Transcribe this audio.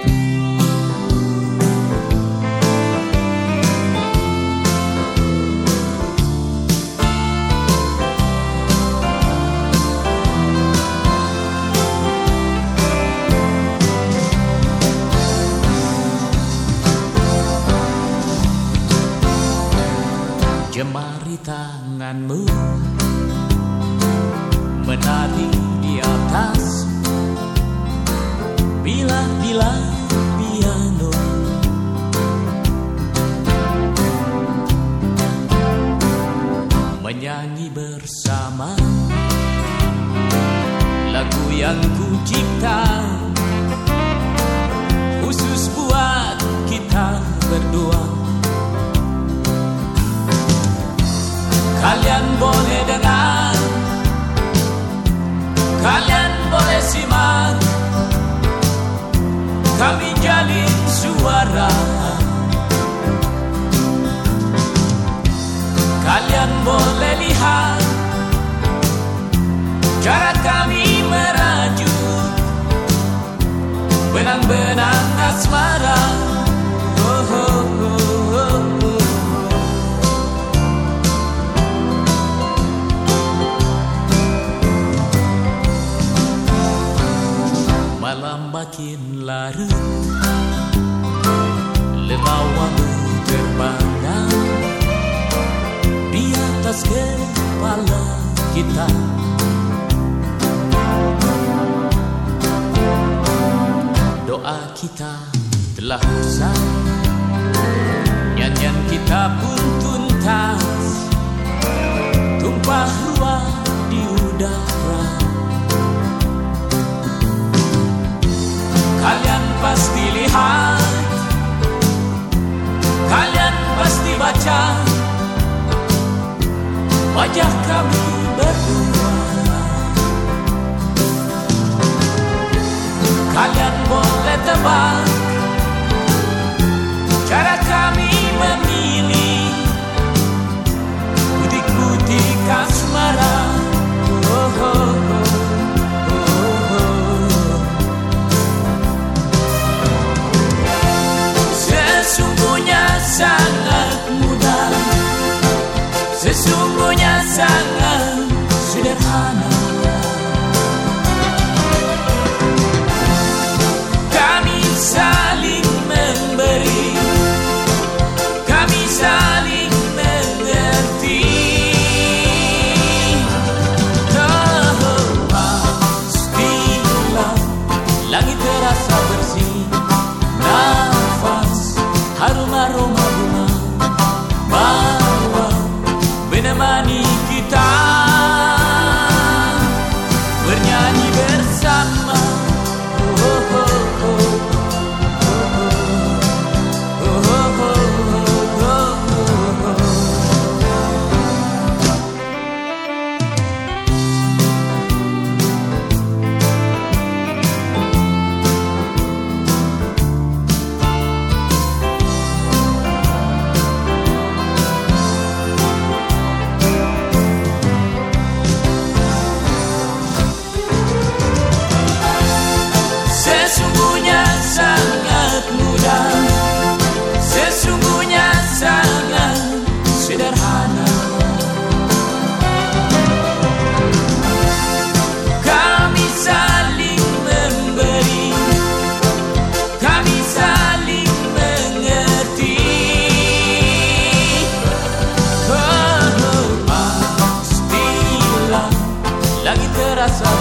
Jemari tanganmu menari di atas bila-bila piano. Menyanyi bersama lagu yang ku cipta khusus buat kita berdua. Kalian boleh dengar, kalian boleh simak, kami jalin suara. Kalian boleh lihat cara kami merajut benang-benang asmara. Oh, oh, oh, oh. Malam makin larut, lelawangmu terbayang di atas kepala kita. Doa kita telah usai, nyanyian kita pun tuntas, tumpah ruah di udara. Kalian pasti lihat, kalian pasti baca wajah kami berdua. Kalian boleh tebak cara kami memilih butik-butik asmara. Oh, oh, oh. Sesungguhnya sangat mudah, sesungguhnya sangat sederhana. Kami saling memberi, kami saling mengerti. Oh, pastilah langit terasa bersih, nafas harum aroma bunga bawa menemani kita bernyanyi bersama. Oh, oh, oh, oh, oh, oh, oh, oh, sesungguhnya sangat mudah, sesungguhnya sangat sederhana. Kami saling memberi, kami saling mengerti. Oh, pastilah langit terasa